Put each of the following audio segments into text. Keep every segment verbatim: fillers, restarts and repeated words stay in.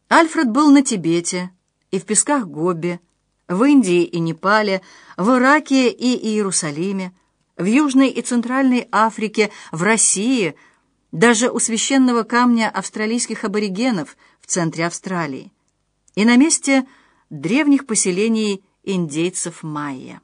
Альфред был на Тибете и в песках Гоби, в Индии и Непале, в Ираке и Иерусалиме, в Южной и Центральной Африке, в России, даже у священного камня австралийских аборигенов в центре Австралии и на месте древних поселений индейцев майя.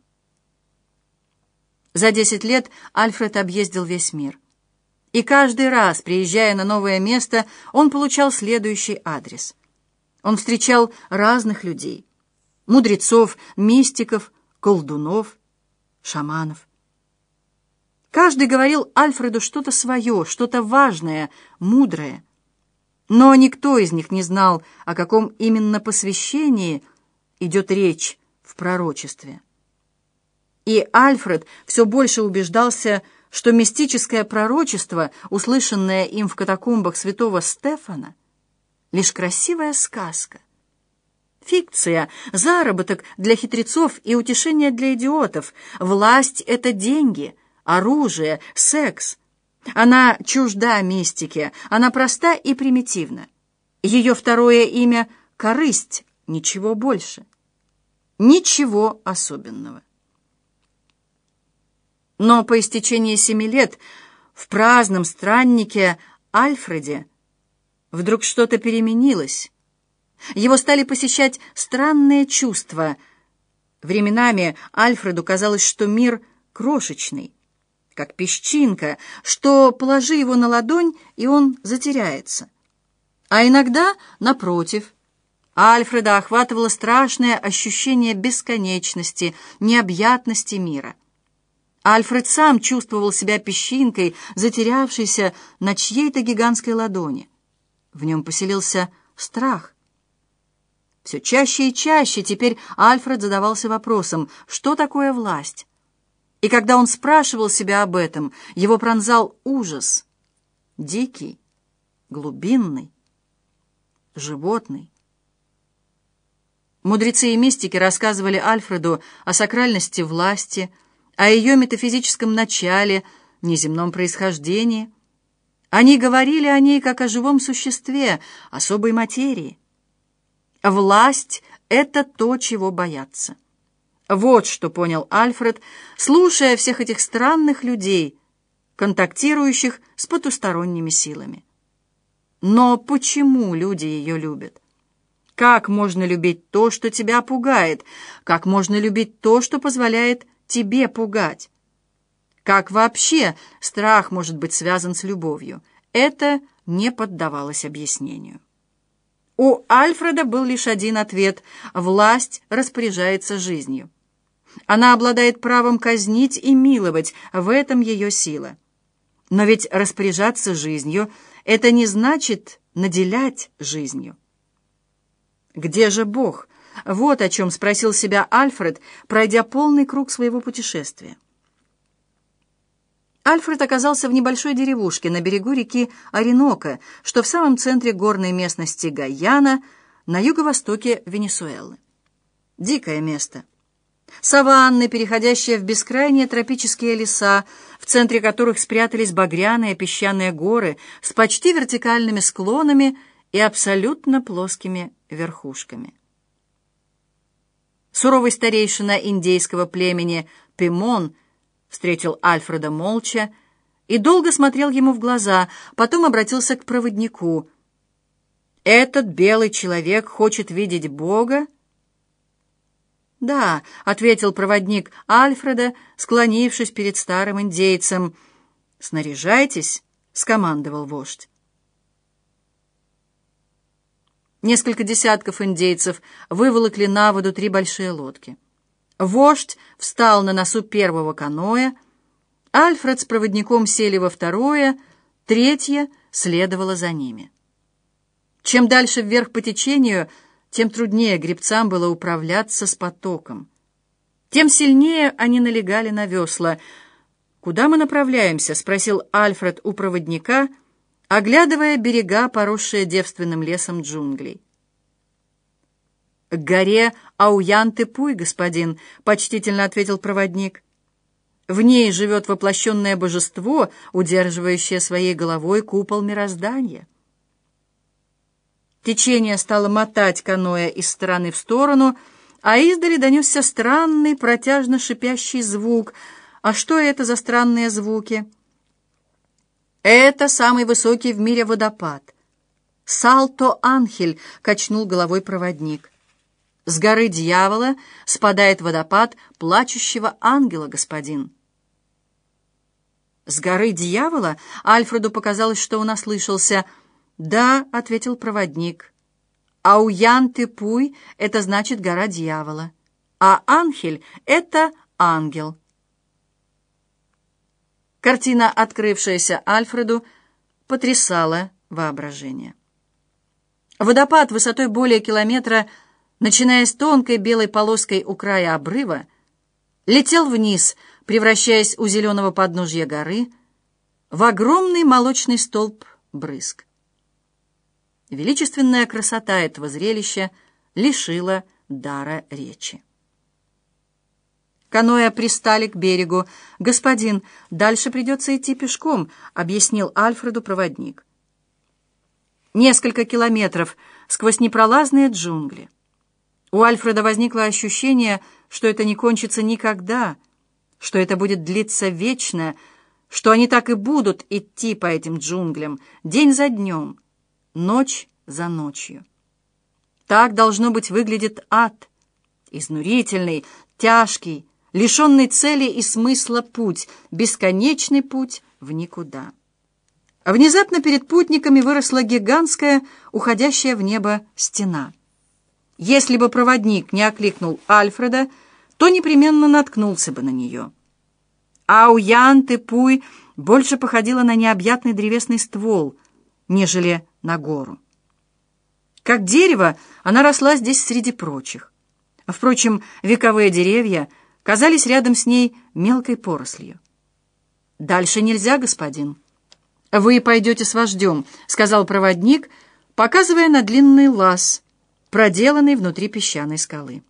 За десять лет Альфред объездил весь мир. И каждый раз, приезжая на новое место, он получал следующий адрес. Он встречал разных людей: мудрецов, мистиков, колдунов, шаманов. Каждый говорил Альфреду что-то свое, что-то важное, мудрое. Но никто из них не знал, о каком именно посвящении идет речь в пророчестве. И Альфред все больше убеждался, что мистическое пророчество, услышанное им в катакомбах святого Стефана, лишь красивая сказка, фикция, заработок для хитрецов и утешение для идиотов. Власть — это деньги, оружие, секс. Она чужда мистике, она проста и примитивна. Ее второе имя — корысть, ничего больше. Ничего особенного. Но по истечении семи лет в праздном страннике Альфреде вдруг что-то переменилось. Его стали посещать странные чувства. Временами Альфреду казалось, что мир крошечный, как песчинка, что положи его на ладонь, и он затеряется. А иногда, напротив, Альфреда охватывало страшное ощущение бесконечности, необъятности мира. Альфред сам чувствовал себя песчинкой, затерявшейся на чьей-то гигантской ладони. В нем поселился страх. Все чаще и чаще теперь Альфред задавался вопросом, что такое власть? И когда он спрашивал себя об этом, его пронзал ужас. Дикий, глубинный, животный. Мудрецы и мистики рассказывали Альфреду о сакральности власти, о ее метафизическом начале, неземном происхождении. Они говорили о ней как о живом существе, особой материи. Власть — это то, чего боятся. Вот что понял Альфред, слушая всех этих странных людей, контактирующих с потусторонними силами. Но почему люди ее любят? Как можно любить то, что тебя пугает? Как можно любить то, что позволяет тебе пугать? Как вообще страх может быть связан с любовью? Это не поддавалось объяснению. У Альфреда был лишь один ответ: власть распоряжается жизнью. Она обладает правом казнить и миловать, в этом ее сила. Но ведь распоряжаться жизнью — это не значит наделять жизнью. Где же Бог? Вот о чем спросил себя Альфред, пройдя полный круг своего путешествия. Альфред оказался в небольшой деревушке на берегу реки Ориноко, что в самом центре горной местности Гайана, на юго-востоке Венесуэлы. Дикое место. Саванны, переходящие в бескрайние тропические леса, в центре которых спрятались багряные песчаные горы с почти вертикальными склонами и абсолютно плоскими верхушками. Суровый старейшина индейского племени Пимон встретил Альфреда молча и долго смотрел ему в глаза, потом обратился к проводнику. «Этот белый человек хочет видеть Бога?» «Да», — ответил проводник Альфреда, склонившись перед старым индейцем. «Снаряжайтесь», — скомандовал вождь. Несколько десятков индейцев выволокли на воду три большие лодки. Вождь встал на носу первого каноэ, Альфред с проводником сели во второе, третье следовало за ними. Чем дальше вверх по течению, тем труднее гребцам было управляться с потоком. Тем сильнее они налегали на весла. «Куда мы направляемся?» — спросил Альфред у проводника, оглядывая берега, поросшие девственным лесом джунглей. «К горе Ауян-Тепуй, господин», — почтительно ответил проводник. «В ней живет воплощенное божество, удерживающее своей головой купол мироздания». Течение стало мотать каноэ из стороны в сторону, а издали донесся странный, протяжно шипящий звук. А что это за странные звуки? Это самый высокий в мире водопад. «Салто-Анхель», — качнул головой проводник. «С горы Дьявола спадает водопад плачущего ангела, господин». «С горы Дьявола?» — Альфреду показалось, что он ослышался. «Да», — ответил проводник. «Ауян-Тепуй» — это значит «гора Дьявола», а «Анхель» — это «ангел». Картина, открывшаяся Альфреду, потрясала воображение. Водопад высотой более километра, начиная с тонкой белой полоской у края обрыва, летел вниз, превращаясь у зеленого подножья горы в огромный молочный столб брызг. Величественная красота этого зрелища лишила дара речи. Каноэ пристали к берегу. «Господин, дальше придется идти пешком», — объяснил Альфреду проводник. Несколько километров сквозь непролазные джунгли. У Альфреда возникло ощущение, что это не кончится никогда, что это будет длиться вечно, что они так и будут идти по этим джунглям день за днем, ночь за ночью. Так, должно быть, выглядит ад. Изнурительный, тяжкий, лишенный цели и смысла путь, бесконечный путь в никуда. А внезапно перед путниками выросла гигантская, уходящая в небо стена. Если бы проводник не окликнул Альфреда, то непременно наткнулся бы на нее. Ауян-Тепуй больше походила на необъятный древесный ствол, нежели на гору. Как дерево, она росла здесь среди прочих. Впрочем, вековые деревья казались рядом с ней мелкой порослью. «Дальше нельзя, господин». «Вы пойдете с вождем», — сказал проводник, показывая на длинный лаз, проделанный внутри песчаной скалы.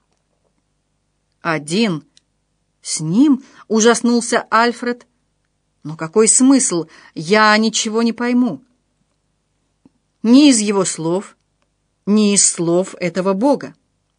«Один? С ним?» — ужаснулся Альфред. «Но какой смысл? Я ничего не пойму. Ни из его слов, ни из слов этого бога».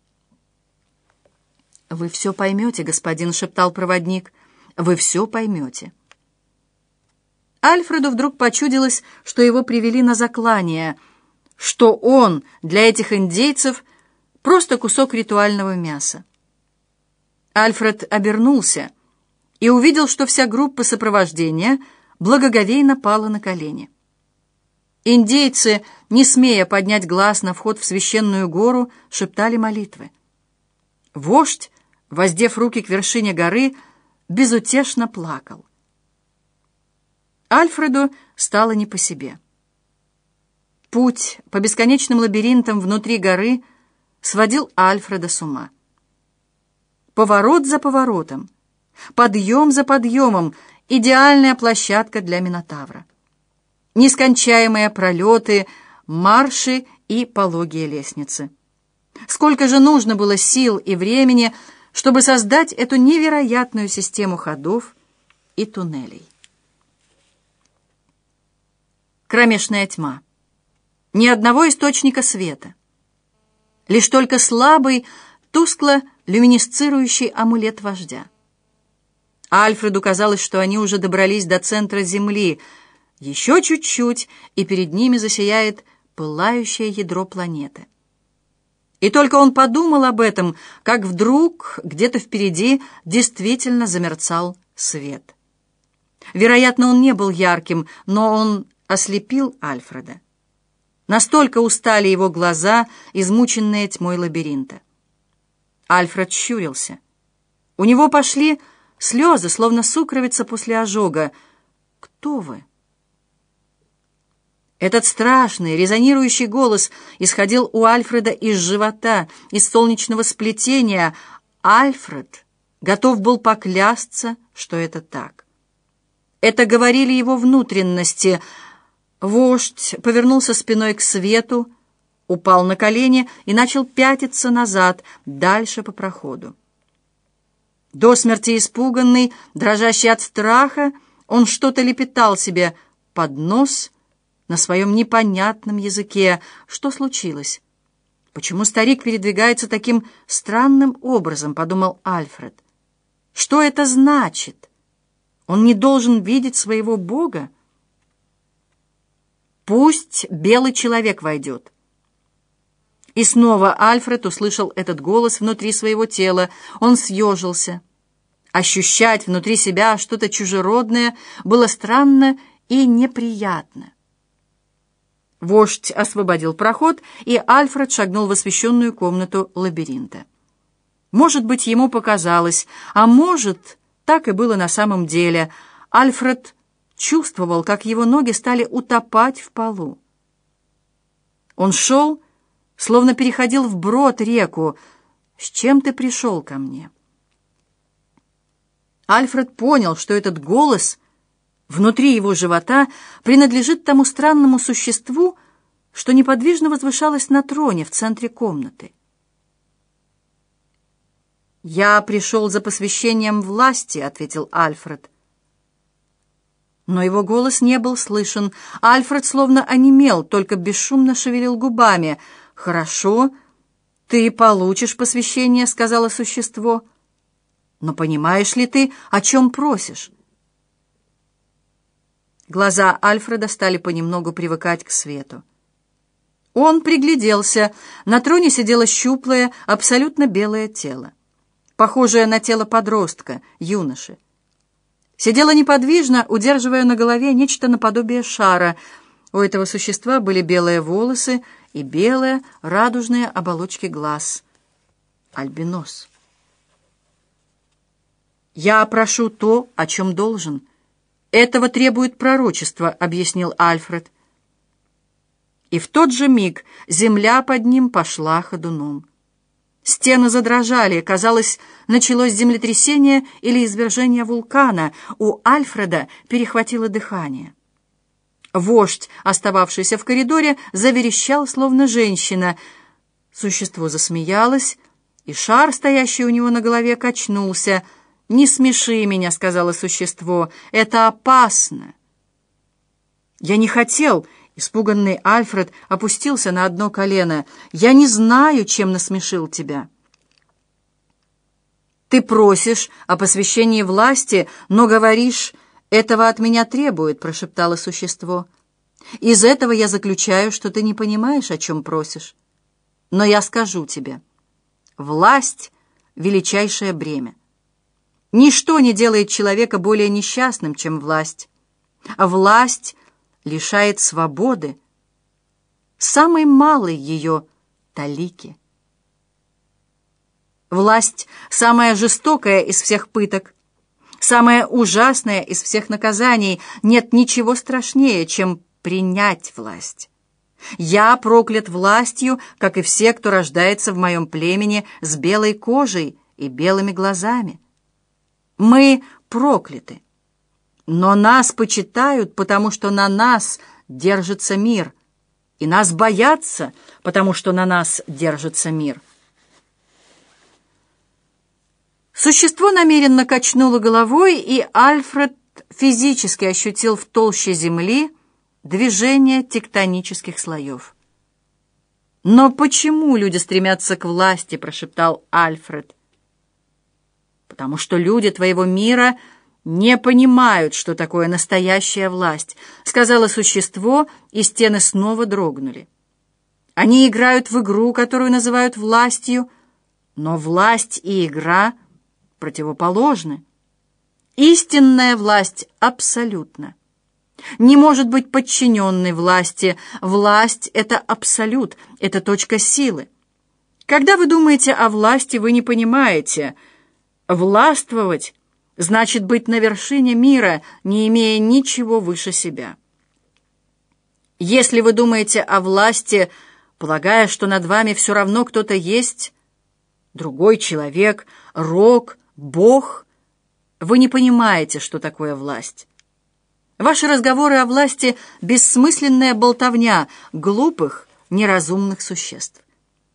«Вы все поймете, господин», — шептал проводник. «Вы все поймете». Альфреду вдруг почудилось, что его привели на заклание, что он для этих индейцев просто кусок ритуального мяса. Альфред обернулся и увидел, что вся группа сопровождения благоговейно пала на колени. Индейцы, не смея поднять глаз на вход в священную гору, шептали молитвы. Вождь, воздев руки к вершине горы, безутешно плакал. Альфреду стало не по себе. Путь по бесконечным лабиринтам внутри горы сводил Альфреда с ума. Поворот за поворотом, подъем за подъемом — идеальная площадка для Минотавра. Нескончаемые пролеты, марши и пологие лестницы. Сколько же нужно было сил и времени, чтобы создать эту невероятную систему ходов и туннелей. Кромешная тьма. Ни одного источника света. Лишь только слабый, тускло люминесцирующий амулет вождя. Альфреду казалось, что они уже добрались до центра Земли. Еще чуть-чуть, и перед ними засияет пылающее ядро планеты. И только он подумал об этом, как вдруг где-то впереди действительно замерцал свет. Вероятно, он не был ярким, но он ослепил Альфреда. Настолько устали его глаза, измученные тьмой лабиринта. Альфред щурился. У него пошли слезы, словно сукровица после ожога. «Кто вы?» Этот страшный, резонирующий голос исходил у Альфреда из живота, из солнечного сплетения. Альфред готов был поклясться, что это так. Это говорили его внутренности. Вождь повернулся спиной к свету, упал на колени и начал пятиться назад, дальше по проходу. До смерти испуганный, дрожащий от страха, он что-то лепетал себе под нос, на своем непонятном языке. Что случилось? Почему старик передвигается таким странным образом, подумал Альфред. Что это значит? Он не должен видеть своего Бога? Пусть белый человек войдет. И снова Альфред услышал этот голос внутри своего тела. Он съежился. Ощущать внутри себя что-то чужеродное было странно и неприятно. Вождь освободил проход, и Альфред шагнул в освещенную комнату лабиринта. Может быть, ему показалось, а может, так и было на самом деле. Альфред чувствовал, как его ноги стали утопать в полу. Он шел, словно переходил вброд реку. «С чем ты пришел ко мне?» Альфред понял, что этот голос внутри его живота принадлежит тому странному существу, что неподвижно возвышалось на троне в центре комнаты. «Я пришел за посвящением власти», — ответил Альфред. Но его голос не был слышен. Альфред словно онемел, только бесшумно шевелил губами. «Хорошо, ты получишь посвящение», — сказала существо. «Но понимаешь ли ты, о чем просишь?» Глаза Альфреда стали понемногу привыкать к свету. Он пригляделся. На троне сидело щуплое, абсолютно белое тело, похожее на тело подростка, юноши. Сидело неподвижно, удерживая на голове нечто наподобие шара. У этого существа были белые волосы и белые радужные оболочки глаз. Альбинос. «Я прошу то, о чем должен. Этого требует пророчество», — объяснил Альфред. И в тот же миг земля под ним пошла ходуном. Стены задрожали, казалось, началось землетрясение или извержение вулкана. У Альфреда перехватило дыхание. Вождь, остававшийся в коридоре, заверещал, словно женщина. Существо засмеялось, и шар, стоящий у него на голове, качнулся. «Не смеши меня», — сказала существо, — «это опасно». «Я не хотел», — испуганный Альфред опустился на одно колено, — «я не знаю, чем насмешил тебя». «Ты просишь о посвящении власти, но говоришь, этого от меня требует», — прошептало существо. «Из этого я заключаю, что ты не понимаешь, о чем просишь. Но я скажу тебе, власть — величайшее бремя. Ничто не делает человека более несчастным, чем власть. А власть лишает свободы, самой малой ее талики. Власть — самая жестокая из всех пыток, самая ужасная из всех наказаний. Нет ничего страшнее, чем принять власть. Я проклят властью, как и все, кто рождается в моем племени с белой кожей и белыми глазами. Мы прокляты, но нас почитают, потому что на нас держится мир, и нас боятся, потому что на нас держится мир». Существо намеренно качнуло головой, и Альфред физически ощутил в толще земли движение тектонических слоев. «Но почему люди стремятся к власти?» — прошептал Альфред. «Потому что люди твоего мира не понимают, что такое настоящая власть», — сказала существо, и стены снова дрогнули. «Они играют в игру, которую называют властью, но власть и игра противоположны. Истинная власть абсолютна. Не может быть подчиненной власти. Власть — это абсолют, это точка силы. Когда вы думаете о власти, вы не понимаете. Властвовать значит быть на вершине мира, не имея ничего выше себя. Если вы думаете о власти, полагая, что над вами все равно кто-то есть, другой человек, рок, Бог, вы не понимаете, что такое власть. Ваши разговоры о власти — бессмысленная болтовня глупых, неразумных существ.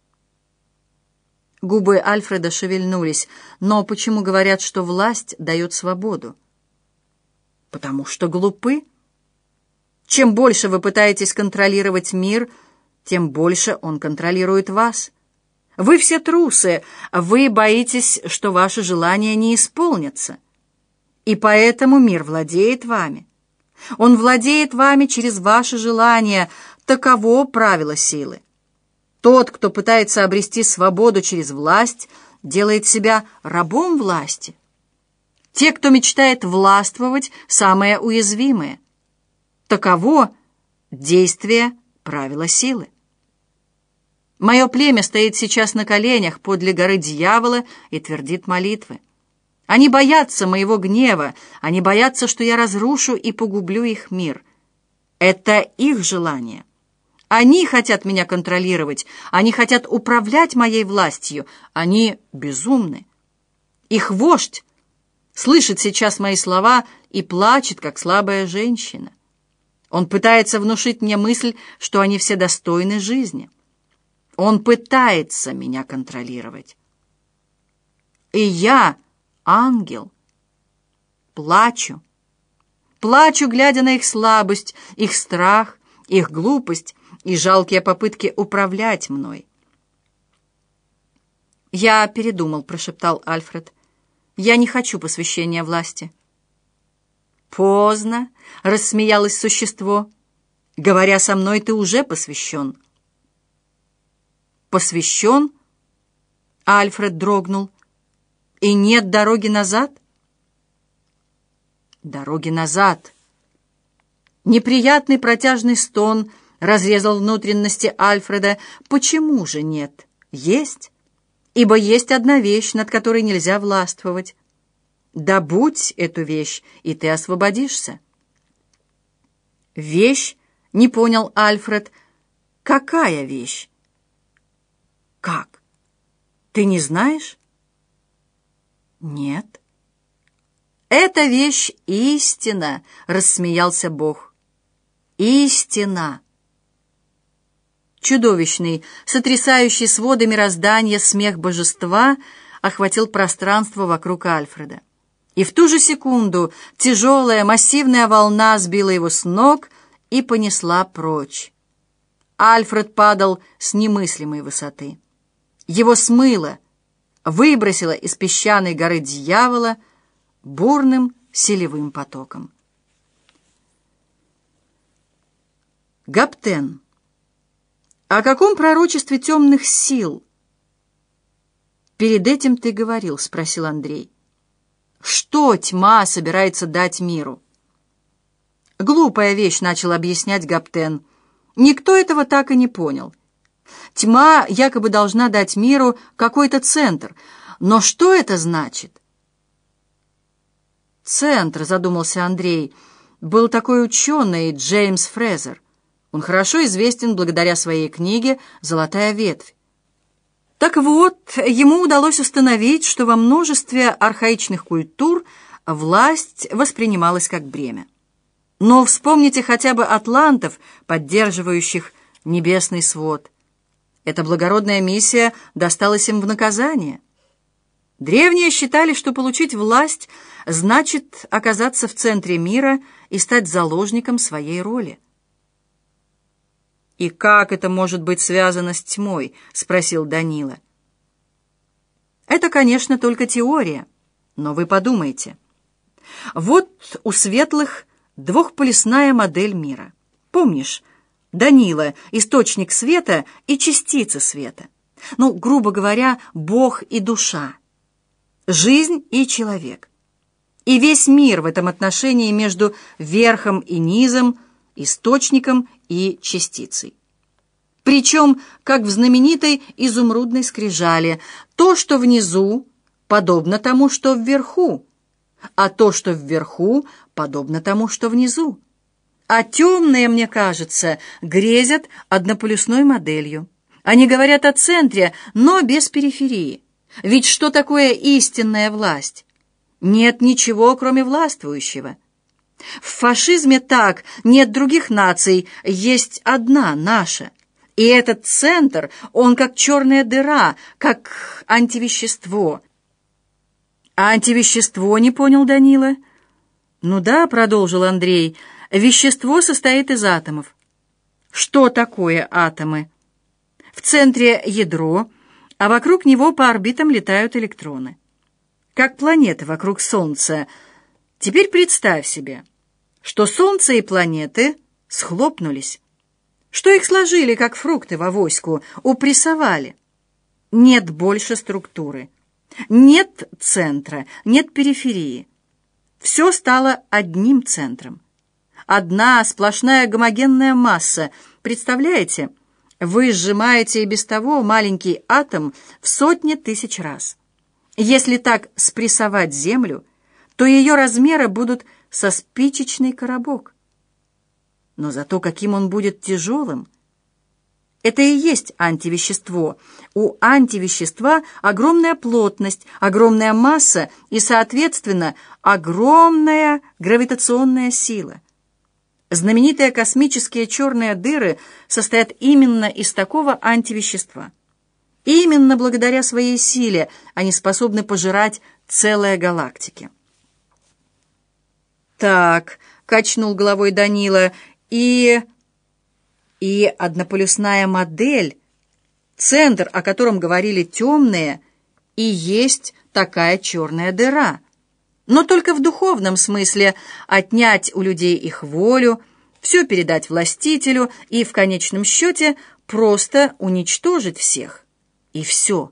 Губы Альфреда шевельнулись. «Но почему говорят, что власть дает свободу?» «Потому что глупы. Чем больше вы пытаетесь контролировать мир, тем больше он контролирует вас. Вы все трусы, вы боитесь, что ваши желания не исполнятся. И поэтому мир владеет вами. Он владеет вами через ваши желания. Таково правило силы. Тот, кто пытается обрести свободу через власть, делает себя рабом власти. Те, кто мечтает властвовать, самые уязвимые. Таково действие правила силы. Мое племя стоит сейчас на коленях подле горы дьявола и твердит молитвы. Они боятся моего гнева, они боятся, что я разрушу и погублю их мир. Это их желание. Они хотят меня контролировать, они хотят управлять моей властью, они безумны. Их вождь слышит сейчас мои слова и плачет, как слабая женщина. Он пытается внушить мне мысль, что они все достойны жизни. Он пытается меня контролировать. И я, ангел, плачу. Плачу, глядя на их слабость, их страх, их глупость и жалкие попытки управлять мной. «Я передумал», — прошептал Альфред. «Я не хочу посвящения власти». «Поздно», — рассмеялось существо. «Говоря со мной, ты уже посвящен». «Посвящен?» — Альфред дрогнул. «И нет дороги назад?» «Дороги назад». Неприятный протяжный стон разрезал внутренности Альфреда. «Почему же нет? Есть. Ибо есть одна вещь, над которой нельзя властвовать. Добудь эту вещь, и ты освободишься». «Вещь?» — не понял Альфред. «Какая вещь?» «Как? Ты не знаешь?» «Нет». «Это вещь истина», — рассмеялся Бог. «Истина». Чудовищный, сотрясающий своды мироздания смех божества охватил пространство вокруг Альфреда. И в ту же секунду тяжелая массивная волна сбила его с ног и понесла прочь. Альфред падал с немыслимой высоты. Его смыло, выбросило из песчаной горы дьявола бурным селевым потоком. Гаптен. О каком пророчестве темных сил перед этим ты говорил? — спросил Андрей. Что тьма собирается дать миру? Глупая вещь, — начал объяснять Гаптен. Никто этого так и не понял. Тьма якобы должна дать миру какой-то центр. Но что это значит? Центр, — задумался Андрей, — был такой ученый Джеймс Фрезер. Он хорошо известен благодаря своей книге «Золотая ветвь». Так вот, ему удалось установить, что во множестве архаичных культур власть воспринималась как бремя. Но вспомните хотя бы атлантов, поддерживающих небесный свод. Эта благородная миссия досталась им в наказание. Древние считали, что получить власть значит оказаться в центре мира и стать заложником своей роли. «И как это может быть связано с тьмой?» — спросил Данила. «Это, конечно, только теория, но вы подумайте. Вот у светлых двухполюсная модель мира. Помнишь, Данила — источник света и частица света. Ну, грубо говоря, Бог и душа, жизнь и человек. И весь мир в этом отношении между верхом и низом, источником и частицей. Причем, как в знаменитой изумрудной скрижали, то, что внизу, подобно тому, что вверху, а то, что вверху, подобно тому, что внизу. А темные, мне кажется, грезят однополюсной моделью. Они говорят о центре, но без периферии. Ведь что такое истинная власть? Нет ничего, кроме властвующего. В фашизме так, нет других наций, есть одна, наша. И этот центр, он как черная дыра, как антивещество. А антивещество, не понял Данила? Ну да, продолжил Андрей, Вещество состоит из атомов. Что такое атомы? В центре ядро, а вокруг него по орбитам летают электроны. Как планеты вокруг Солнца. Теперь представь себе, что Солнце и планеты схлопнулись, что их сложили, как фрукты в авоську, упрессовали. Нет больше структуры, нет центра, нет периферии. Все стало одним центром. Одна сплошная гомогенная масса. Представляете? Вы сжимаете и без того маленький атом в сотни тысяч раз. Если так спрессовать Землю, то ее размеры будут со спичечный коробок. Но зато каким он будет тяжелым. Это и есть антивещество. У антивещества огромная плотность, огромная масса и, соответственно, огромная гравитационная сила. Знаменитые космические черные дыры состоят именно из такого антивещества. Именно благодаря своей силе они способны пожирать целые галактики. «Так», — качнул головой Данила, — «и... и однополюсная модель, центр, о котором говорили темные, и есть такая черная дыра. Но только в духовном смысле отнять у людей их волю, все передать властителю и в конечном счете просто уничтожить всех. И все».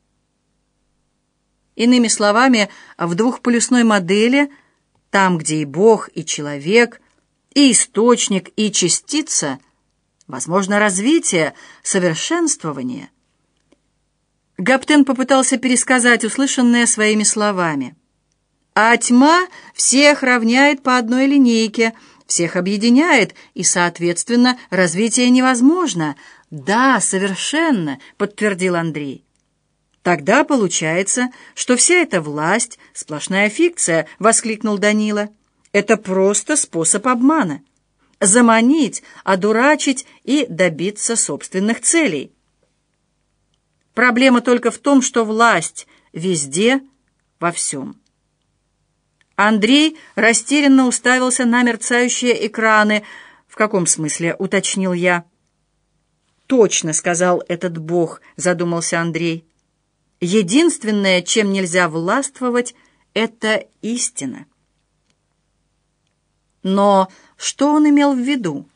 Иными словами, в двухполюсной модели, там, где и Бог, и человек, и источник, и частица, возможно развитие, совершенствование. Гаптен попытался пересказать услышанное своими словами. А тьма всех равняет по одной линейке, всех объединяет, и, соответственно, развитие невозможно. «Да, совершенно», — подтвердил Андрей. «Тогда получается, что вся эта власть — сплошная фикция», — воскликнул Данила. «Это просто способ обмана. Заманить, одурачить и добиться собственных целей. Проблема только в том, что власть везде, во всем». Андрей растерянно уставился на мерцающие экраны. «В каком смысле?» — уточнил я. «Точно», — сказал этот бог, — задумался Андрей. «Единственное, чем нельзя властвовать, — это истина». Но что он имел в виду?